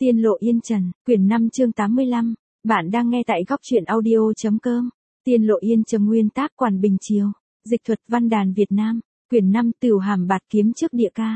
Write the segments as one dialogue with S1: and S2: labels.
S1: Tiên lộ yên trần, quyển 5 chương 85. Bạn đang nghe tại góc truyện audio.com. Tiên lộ yên trần, nguyên tác Quản Bình Chiều. Dịch thuật văn đàn Việt Nam. Quyển 5, Tửu hàm bạt kiếm trước địa ca.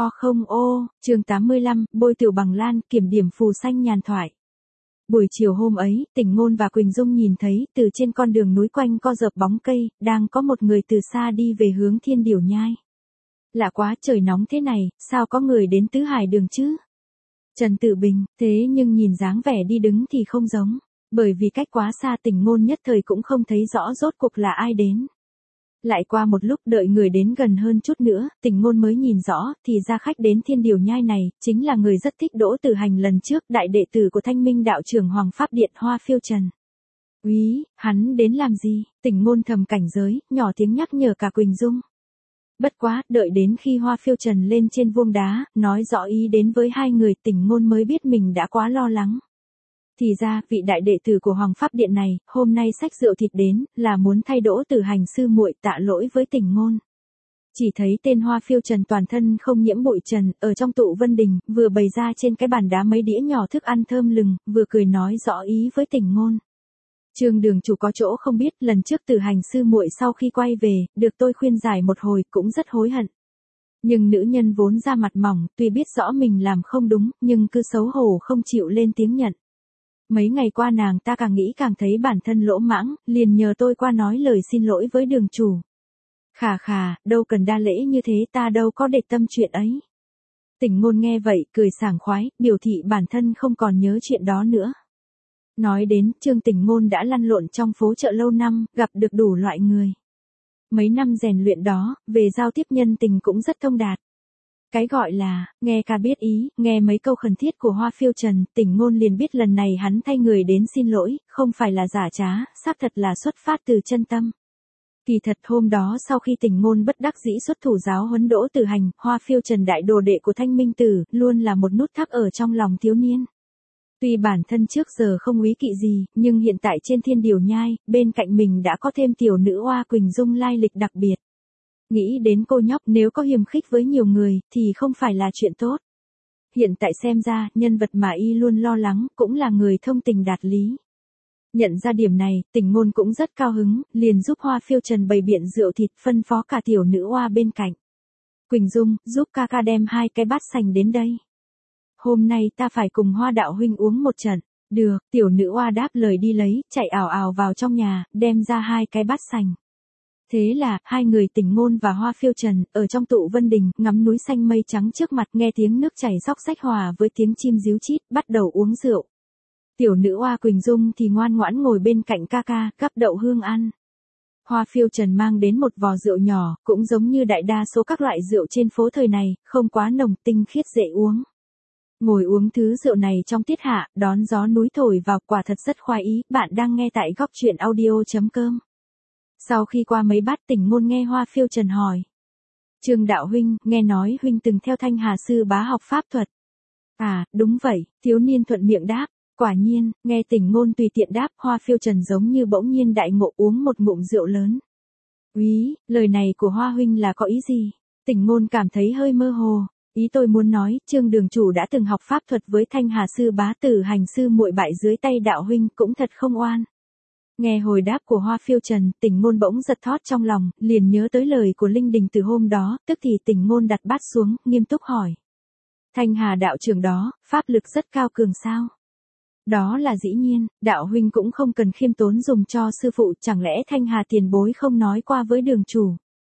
S1: Chương 85, bôi tửu bằng lan, kiểm điểm phù xanh nhàn thoại. Buổi chiều hôm ấy, Tỉnh Ngôn và Quỳnh Dung nhìn thấy, từ trên con đường núi quanh co dợp bóng cây, đang có một người từ xa đi về hướng Thiên Điểu Nhai. Lạ quá, trời nóng thế này, sao có người đến Tứ Hải đường chứ? Trần Tử Bình, thế nhưng nhìn dáng vẻ đi đứng thì không giống, bởi vì cách quá xa Tỉnh Ngôn nhất thời cũng không thấy rõ rốt cuộc là ai đến. Lại qua một lúc đợi người đến gần hơn chút nữa, Tỉnh Ngôn mới nhìn rõ, thì ra khách đến Thiên Điểu Nhai này, chính là người rất thích Đỗ Tử Hành lần trước, đại đệ tử của Thanh Minh đạo trưởng Hoàng Pháp Điện Hoa Phiêu Trần. Úy, hắn đến làm gì? Tỉnh Ngôn thầm cảnh giới, nhỏ tiếng nhắc nhở cả Quỳnh Dung. Bất quá, đợi đến khi Hoa Phiêu Trần lên trên vuông đá, nói rõ ý đến với hai người, Tỉnh Ngôn mới biết mình đã quá lo lắng. Thì ra, vị đại đệ tử của Hoàng Pháp Điện này, hôm nay xách rượu thịt đến, là muốn thay Đỗ Tử Hành sư muội tạ lỗi với Tỉnh Ngôn. Chỉ thấy tên Hoa Phiêu Trần toàn thân không nhiễm bụi trần, ở trong tụ Vân Đình, vừa bày ra trên cái bàn đá mấy đĩa nhỏ thức ăn thơm lừng, vừa cười nói rõ ý với Tỉnh Ngôn. Trương đường chủ có chỗ không biết, lần trước Tử Hành sư muội sau khi quay về, được tôi khuyên giải một hồi, cũng rất hối hận. Nhưng nữ nhân vốn ra mặt mỏng, tuy biết rõ mình làm không đúng, nhưng cứ xấu hổ không chịu lên tiếng nhận. Mấy ngày qua nàng ta càng nghĩ càng thấy bản thân lỗ mãng, liền nhờ tôi qua nói lời xin lỗi với đường chủ. Khà, đâu cần đa lễ như thế, ta đâu có để tâm chuyện ấy. Tỉnh Ngôn nghe vậy, cười sảng khoái, biểu thị bản thân không còn nhớ chuyện đó nữa. Nói đến, Trương Tỉnh Ngôn đã lăn lộn trong phố chợ lâu năm, gặp được đủ loại người. Mấy năm rèn luyện đó, về giao tiếp nhân tình cũng rất thông đạt. Cái gọi là, nghe ca biết ý, nghe mấy câu khẩn thiết của Hoa Phiêu Trần, Tỉnh Ngôn liền biết lần này hắn thay người đến xin lỗi, không phải là giả trá, xác thật là xuất phát từ chân tâm. Kỳ thật hôm đó sau khi Tỉnh Ngôn bất đắc dĩ xuất thủ giáo huấn Đỗ Tử Hành, Hoa Phiêu Trần đại đồ đệ của Thanh Minh Tử, luôn là một nút thắt ở trong lòng thiếu niên. Tuy bản thân trước giờ không úy kỵ gì, nhưng hiện tại trên Thiên Điểu Nhai, bên cạnh mình đã có thêm tiểu nữ oa Quỳnh Dung lai lịch đặc biệt. Nghĩ đến cô nhóc nếu có hiềm khích với nhiều người, thì không phải là chuyện tốt. Hiện tại xem ra, nhân vật mà y luôn lo lắng, cũng là người thông tình đạt lý. Nhận ra điểm này, Tỉnh Ngôn cũng rất cao hứng, liền giúp Hoa Phiêu Trần bày biện rượu thịt, phân phó cả tiểu nữ oa bên cạnh. Quỳnh Dung, giúp ca ca đem 2 cái bát sành đến đây. Hôm nay ta phải cùng Hoa đạo huynh uống một trận. Được, tiểu nữ oa đáp lời đi lấy, chạy ảo ảo vào trong nhà, đem ra 2 cái bát sành. Thế là, hai người Tỉnh Ngôn và Hoa Phiêu Trần, ở trong tụ Vân Đình, ngắm núi xanh mây trắng trước mặt, nghe tiếng nước chảy xóc xách hòa với tiếng chim ríu chít, bắt đầu uống rượu. Tiểu nữ oa Quỳnh Dung thì ngoan ngoãn ngồi bên cạnh ca ca, gắp đậu hương ăn. Hoa Phiêu Trần mang đến một vò rượu nhỏ, cũng giống như đại đa số các loại rượu trên phố thời này, không quá nồng, tinh khiết dễ uống. Ngồi uống thứ rượu này trong tiết hạ, đón gió núi thổi vào, quả thật rất khoái ý. Bạn đang nghe tại góc truyện audio.com. Sau khi qua mấy bát, Tỉnh Ngôn nghe Hoa Phiêu Trần hỏi. Trương đạo huynh, nghe nói huynh từng theo Thanh Hà sư bá học pháp thuật. À, đúng vậy, thiếu niên thuận miệng đáp. Quả nhiên, nghe Tỉnh Ngôn tùy tiện đáp, Hoa Phiêu Trần giống như bỗng nhiên đại ngộ, uống một ngụm rượu lớn. Úy, lời này của Hoa huynh là có ý gì? Tỉnh Ngôn cảm thấy hơi mơ hồ. Ý tôi muốn nói, Trương đường chủ đã từng học pháp thuật với Thanh Hà sư bá, Tử Hành sư muội bại dưới tay đạo huynh, cũng thật không oan. Nghe hồi đáp của Hoa Phiêu Trần, Tỉnh Ngôn bỗng giật thót trong lòng, liền nhớ tới lời của Linh Đình từ hôm đó, tức thì Tỉnh Ngôn đặt bát xuống, nghiêm túc hỏi. Thanh Hà đạo trưởng đó, pháp lực rất cao cường sao? Đó là dĩ nhiên, đạo huynh cũng không cần khiêm tốn dùng cho sư phụ, chẳng lẽ Thanh Hà tiền bối không nói qua với đường chủ?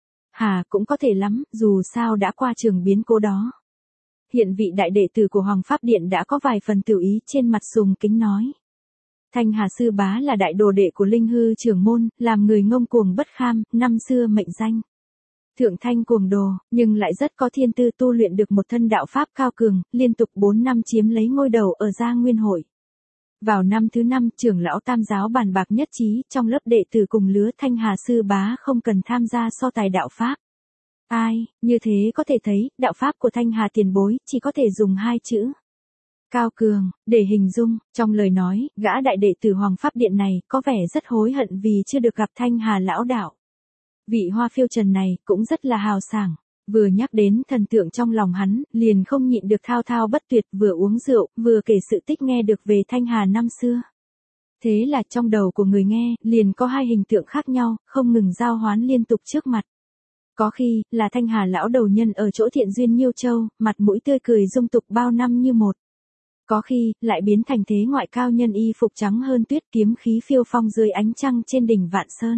S1: Hà cũng có thể lắm, dù sao đã qua trường biến cố đó. Hiện vị đại đệ tử của Hoàng Pháp Điện đã có vài phần tiểu ý, trên mặt sùng kính nói. Thanh Hà sư bá là đại đồ đệ của Linh Hư trưởng môn, làm người ngông cuồng bất kham, năm xưa mệnh danh Thượng Thanh cuồng đồ, nhưng lại rất có thiên tư, tu luyện được một thân đạo pháp cao cường, liên tục 4 năm chiếm lấy ngôi đầu ở Gia Nguyên hội. Vào năm thứ 5, trưởng lão Tam giáo bàn bạc nhất trí, trong lớp đệ tử cùng lứa Thanh Hà sư bá không cần tham gia so tài đạo pháp. Ai, như thế có thể thấy, đạo pháp của Thanh Hà tiền bối, chỉ có thể dùng 2 chữ. Cao cường, để hình dung, trong lời nói, gã đại đệ tử Hoàng Pháp Điện này, có vẻ rất hối hận vì chưa được gặp Thanh Hà lão đạo. Vị Hoa Phiêu Trần này, cũng rất là hào sảng. Vừa nhắc đến thần tượng trong lòng hắn, liền không nhịn được thao thao bất tuyệt, vừa uống rượu, vừa kể sự tích nghe được về Thanh Hà năm xưa. Thế là trong đầu của người nghe, liền có hai hình tượng khác nhau, không ngừng giao hoán liên tục trước mặt. Có khi, là Thanh Hà lão đầu nhân ở chỗ Thiện Duyên Nhiêu Châu, mặt mũi tươi cười dung tục bao năm như một. Có khi, lại biến thành thế ngoại cao nhân y phục trắng hơn tuyết, kiếm khí phiêu phong dưới ánh trăng trên đỉnh Vạn Sơn.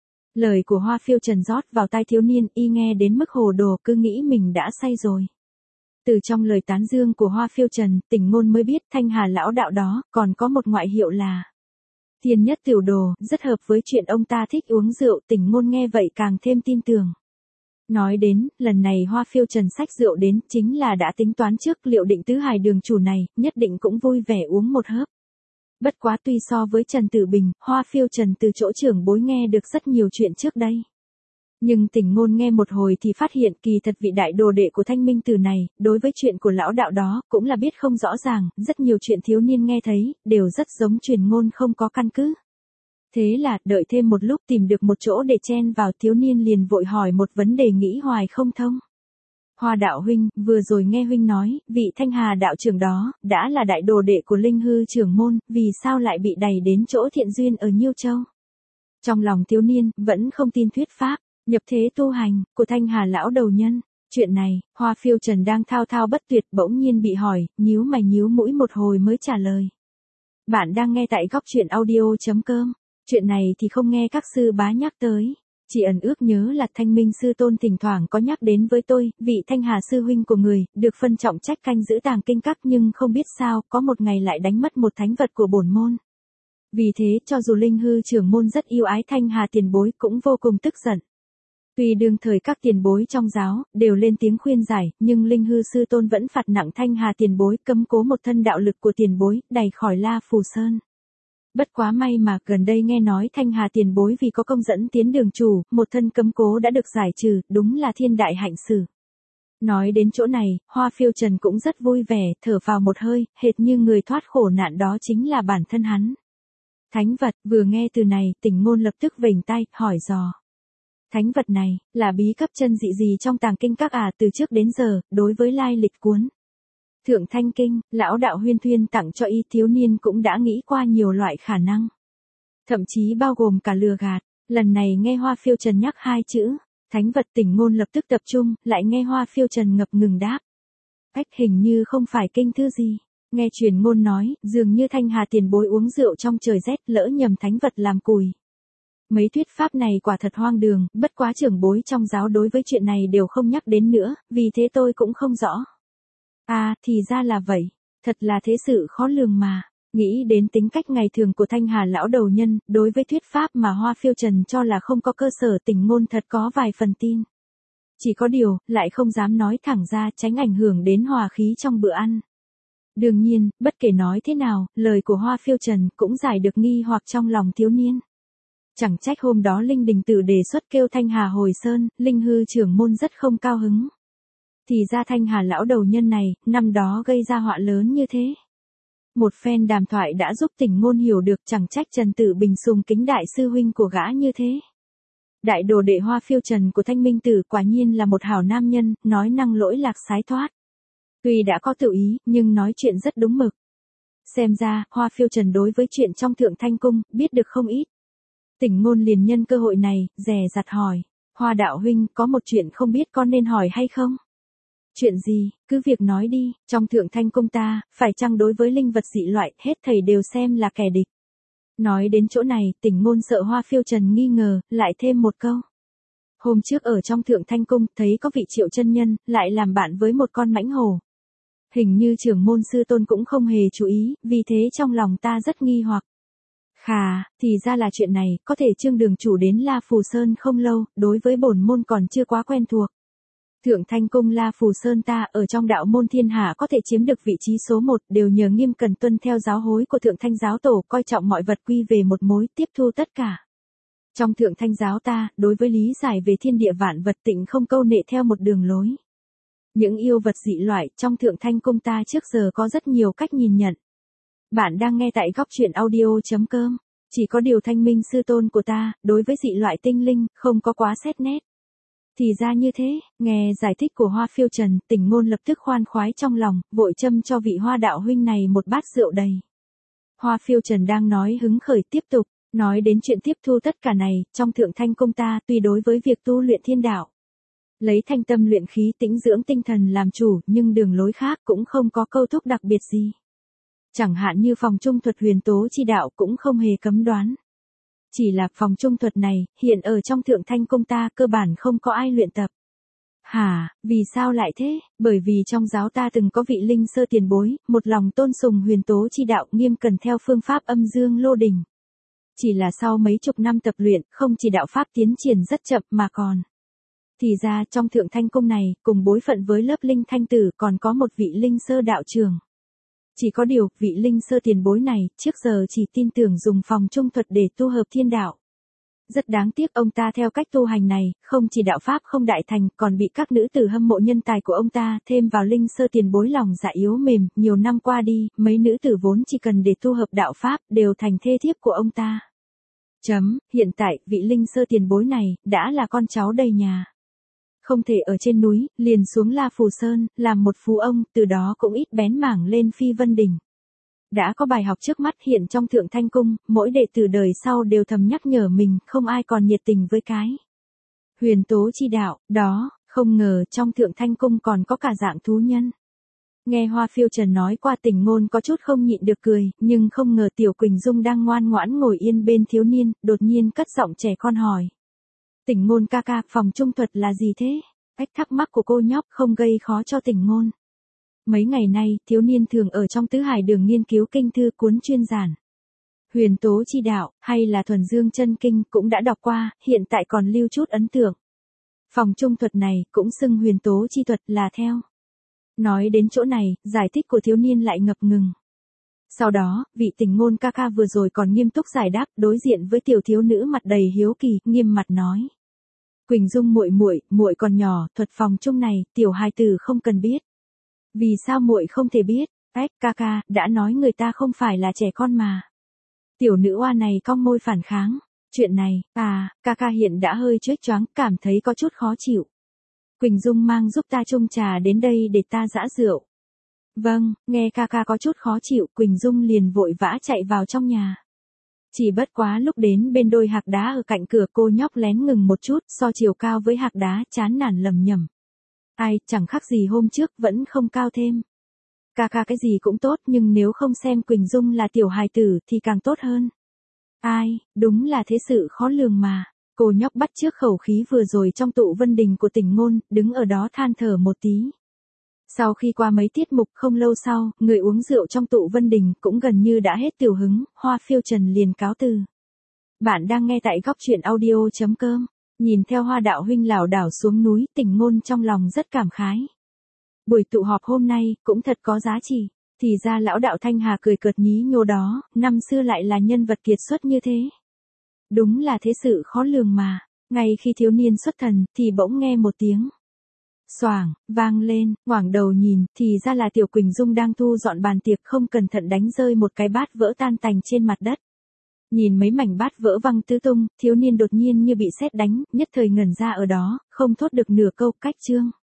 S1: Lời của Hoa Phiêu Trần rót vào tai thiếu niên, y nghe đến mức hồ đồ, cứ nghĩ mình đã say rồi. Từ trong lời tán dương của Hoa Phiêu Trần, Tỉnh Ngôn mới biết Thanh Hà lão đạo đó còn có một ngoại hiệu là Thiên Nhất Tiểu Đồ, rất hợp với chuyện ông ta thích uống rượu. Tỉnh Ngôn nghe vậy càng thêm tin tưởng. Nói đến, lần này Hoa Phiêu Trần xách rượu đến, chính là đã tính toán trước, liệu định tứ hải đường chủ này, nhất định cũng vui vẻ uống một hớp. Bất quá tuy so với Trần Tử Bình, Hoa Phiêu Trần từ chỗ trưởng bối nghe được rất nhiều chuyện trước đây. Nhưng Tỉnh Ngôn nghe một hồi thì phát hiện kỳ thật vị đại đồ đệ của Thanh Minh Tử này, đối với chuyện của lão đạo đó, cũng là biết không rõ ràng, rất nhiều chuyện thiếu niên nghe thấy, đều rất giống truyền ngôn không có căn cứ. Thế là, đợi thêm một lúc tìm được một chỗ để chen vào, thiếu niên liền vội hỏi một vấn đề nghĩ hoài không thông. Hoa đạo huynh, vừa rồi nghe huynh nói, vị Thanh Hà đạo trưởng đó, đã là đại đồ đệ của Linh Hư trưởng môn, vì sao lại bị đày đến chỗ Thiện Duyên ở Nhiêu Châu? Trong lòng thiếu niên, vẫn không tin thuyết pháp, nhập thế tu hành, của Thanh Hà lão đầu nhân. Chuyện này, Hoa Phiêu Trần đang thao thao bất tuyệt, bỗng nhiên bị hỏi, nhíu mày nhíu mũi một hồi mới trả lời. Bạn đang nghe tại góc truyện audio.com. Chuyện này thì không nghe các sư bá nhắc tới. Chỉ ẩn ước nhớ là Thanh Minh sư tôn thỉnh thoảng có nhắc đến với tôi, vị Thanh Hà sư huynh của người, được phân trọng trách canh giữ tàng kinh các, nhưng không biết sao, có một ngày lại đánh mất một thánh vật của bổn môn. Vì thế, cho dù Linh Hư trưởng môn rất yêu ái Thanh Hà tiền bối, cũng vô cùng tức giận. Tuy đương thời các tiền bối trong giáo, đều lên tiếng khuyên giải, nhưng Linh Hư sư tôn vẫn phạt nặng Thanh Hà tiền bối, cấm cố một thân đạo lực của tiền bối, đày khỏi La Phù Sơn. Bất quá may mà, gần đây nghe nói Thanh Hà tiền bối vì có công dẫn tiến đường chủ, một thân cấm cố đã được giải trừ, đúng là thiên đại hạnh sự. Nói đến chỗ này, Hoa Phiêu Trần cũng rất vui vẻ, thở vào một hơi, hệt như người thoát khổ nạn đó chính là bản thân hắn. Thánh vật, vừa nghe từ này, Tỉnh Ngôn lập tức vểnh tay, hỏi dò. Thánh vật này, là bí cấp chân dị gì trong tàng kinh các từ trước đến giờ, đối với lai lịch cuốn Thượng Thanh Kinh, lão đạo Huyên Thuyên tặng cho y, thiếu niên cũng đã nghĩ qua nhiều loại khả năng. Thậm chí bao gồm cả lừa gạt. Lần này nghe Hoa Phiêu Trần nhắc hai chữ, thánh vật, Tỉnh Ngôn lập tức tập trung, lại nghe Hoa Phiêu Trần ngập ngừng đáp. Cách hình như không phải kinh thư gì. Nghe truyền ngôn nói, dường như Thanh Hà tiền bối uống rượu trong trời rét, lỡ nhầm thánh vật làm cùi. Mấy thuyết pháp này quả thật hoang đường, bất quá trưởng bối trong giáo đối với chuyện này đều không nhắc đến nữa, vì thế tôi cũng không rõ. Thì ra là vậy. Thật là thế sự khó lường mà. Nghĩ đến tính cách ngày thường của Thanh Hà lão đầu nhân, đối với thuyết pháp mà Hoa Phiêu Trần cho là không có cơ sở, Tỉnh Ngôn thật có vài phần tin. Chỉ có điều, lại không dám nói thẳng ra, tránh ảnh hưởng đến hòa khí trong bữa ăn. Đương nhiên, bất kể nói thế nào, lời của Hoa Phiêu Trần cũng giải được nghi hoặc trong lòng thiếu niên. Chẳng trách hôm đó Linh Đình Tử đề xuất kêu Thanh Hà hồi sơn, Linh Hư trưởng môn rất không cao hứng. Thì ra Thanh Hà lão đầu nhân này, năm đó gây ra họa lớn như thế. Một phen đàm thoại đã giúp Tỉnh Ngôn hiểu được, chẳng trách Trần Tử Bình sùng kính đại sư huynh của gã như thế. Đại đồ đệ Hoa Phiêu Trần của Thanh Minh Tử quả nhiên là một hảo nam nhân, nói năng lỗi lạc sái thoát. Tuy đã có tự ý, nhưng nói chuyện rất đúng mực. Xem ra, Hoa Phiêu Trần đối với chuyện trong Thượng Thanh Cung, biết được không ít. Tỉnh Ngôn liền nhân cơ hội này, dè dặt hỏi. Hoa đạo huynh, có một chuyện không biết con nên hỏi hay không? Chuyện gì, cứ việc nói đi, trong Thượng Thanh Cung ta, phải chăng đối với linh vật dị loại, hết thầy đều xem là kẻ địch. Nói đến chỗ này, Tỉnh Ngôn sợ Hoa Phiêu Trần nghi ngờ, lại thêm một câu. Hôm trước ở trong Thượng Thanh Cung, thấy có vị Triệu chân nhân, lại làm bạn với một con mãnh hổ. Hình như trưởng môn sư tôn cũng không hề chú ý, vì thế trong lòng ta rất nghi hoặc. Khà, thì ra là chuyện này, có thể Trương đường chủ đến La Phù Sơn không lâu, đối với bổn môn còn chưa quá quen thuộc. Thượng Thanh Cung La Phù Sơn ta ở trong đạo môn thiên hạ có thể chiếm được vị trí số 1, đều nhờ nghiêm cần tuân theo giáo hối của Thượng Thanh giáo tổ, coi trọng mọi vật quy về một mối, tiếp thu tất cả. Trong Thượng Thanh giáo ta, đối với lý giải về thiên địa vạn vật tịnh không câu nệ theo một đường lối. Những yêu vật dị loại trong Thượng Thanh Cung ta trước giờ có rất nhiều cách nhìn nhận. Bạn đang nghe tại góc truyện audio.com. Chỉ có điều Thanh Minh sư tôn của ta, đối với dị loại tinh linh, không có quá xét nét. Thì ra như thế, nghe giải thích của Hoa Phiêu Trần, Tỉnh Ngôn lập tức khoan khoái trong lòng, vội châm cho vị Hoa đạo huynh này một bát rượu đầy. Hoa Phiêu Trần đang nói hứng khởi tiếp tục, nói đến chuyện tiếp thu tất cả này, trong Thượng Thanh Cung ta tuy đối với việc tu luyện thiên đạo, lấy thanh tâm luyện khí tĩnh dưỡng tinh thần làm chủ, nhưng đường lối khác cũng không có câu thúc đặc biệt gì. Chẳng hạn như phòng trung thuật huyền tố chi đạo cũng không hề cấm đoán. Chỉ là phòng trung thuật này, hiện ở trong Thượng Thanh Cung ta cơ bản không có ai luyện tập. Hả, vì sao lại thế? Bởi vì trong giáo ta từng có vị linh sơ tiền bối, một lòng tôn sùng huyền tố chi đạo, nghiêm cần theo phương pháp âm dương lô đình. Chỉ là sau mấy chục năm tập luyện, không chỉ đạo pháp tiến triển rất chậm mà còn. Thì ra trong Thượng Thanh Cung này, cùng bối phận với lớp linh thanh tử còn có một vị linh sơ đạo trưởng. Chỉ có điều, vị linh sơ tiền bối này, trước giờ chỉ tin tưởng dùng phòng trung thuật để tu hợp thiên đạo. Rất đáng tiếc ông ta theo cách tu hành này, không chỉ đạo pháp không đại thành, còn bị các nữ tử hâm mộ nhân tài của ông ta, thêm vào linh sơ tiền bối lòng dạ yếu mềm, nhiều năm qua đi, mấy nữ tử vốn chỉ cần để tu hợp đạo pháp, đều thành thê thiếp của ông ta. Hiện tại, vị linh sơ tiền bối này, đã là con cháu đầy nhà. Không thể ở trên núi, liền xuống La Phù Sơn, làm một phú ông, từ đó cũng ít bén mảng lên Phi Vân Đỉnh. Đã có bài học trước mắt hiện trong Thượng Thanh Cung, mỗi đệ tử đời sau đều thầm nhắc nhở mình, không ai còn nhiệt tình với cái huyền tố chi đạo, đó, không ngờ trong Thượng Thanh Cung còn có cả dạng thú nhân. Nghe Hoa Phiêu Trần nói qua, Tỉnh Ngôn có chút không nhịn được cười, nhưng không ngờ Tiểu Quỳnh Dung đang ngoan ngoãn ngồi yên bên thiếu niên, đột nhiên cất giọng trẻ con hỏi. Tỉnh Ngôn ca ca, phòng trung thuật là gì thế? Cách thắc mắc của cô nhóc không gây khó cho Tỉnh Ngôn. Mấy ngày nay, thiếu niên thường ở trong Tứ Hải Đường nghiên cứu kinh thư cuốn chuyên giản. Huyền tố chi đạo, hay là thuần dương chân kinh cũng đã đọc qua, hiện tại còn lưu chút ấn tượng. Phòng trung thuật này, cũng xưng huyền tố chi thuật là theo. Nói đến chỗ này, giải thích của thiếu niên lại ngập ngừng. Sau đó, vị Tỉnh Ngôn ca ca vừa rồi còn nghiêm túc giải đáp, đối diện với tiểu thiếu nữ mặt đầy hiếu kỳ, nghiêm mặt nói. Quỳnh Dung muội còn nhỏ, thuật phòng trung này, tiểu hài tử không cần biết. Vì sao muội không thể biết? Ca ca, đã nói người ta không phải là trẻ con mà. Tiểu nữ oa này cong môi phản kháng. Chuyện này, ca ca hiện đã hơi choáng choáng, cảm thấy có chút khó chịu. Quỳnh Dung mang giúp ta chung trà đến đây để ta giã rượu. Vâng, nghe ca ca có chút khó chịu, Quỳnh Dung liền vội vã chạy vào trong nhà. Chỉ bất quá lúc đến bên đôi hạc đá ở cạnh cửa, cô nhóc lén ngừng một chút, so chiều cao với hạc đá, chán nản lầm nhầm. Ai, chẳng khác gì hôm trước, vẫn không cao thêm. Ca ca cái gì cũng tốt, nhưng nếu không xem Quỳnh Dung là tiểu hài tử thì càng tốt hơn. Ai, đúng là thế sự khó lường mà. Cô nhóc bắt chước khẩu khí vừa rồi trong tụ vân đình của Tỉnh Ngôn, đứng ở đó than thở một tí. Sau khi qua mấy tiết mục không lâu sau, người uống rượu trong tụ vân đình cũng gần như đã hết tiểu hứng, Hoa Phiêu Trần liền cáo từ. Bạn đang nghe tại góc truyện audio.com. Nhìn theo Hoa đạo huynh lảo đảo xuống núi, Tỉnh Ngôn trong lòng rất cảm khái. Buổi tụ họp hôm nay, cũng thật có giá trị. Thì ra lão đạo Thanh Hà cười cợt nhí nhô đó, năm xưa lại là nhân vật kiệt xuất như thế. Đúng là thế sự khó lường mà. Ngay khi thiếu niên xuất thần, thì bỗng nghe một tiếng xoảng vang lên, ngoảnh đầu nhìn, thì ra là Tiểu Quỳnh Dung đang thu dọn bàn tiệc, không cẩn thận đánh rơi một cái bát vỡ tan tành trên mặt đất. Nhìn mấy mảnh bát vỡ văng tứ tung, thiếu niên đột nhiên như bị sét đánh, nhất thời ngẩn ra ở đó, không thốt được nửa câu. Cách chương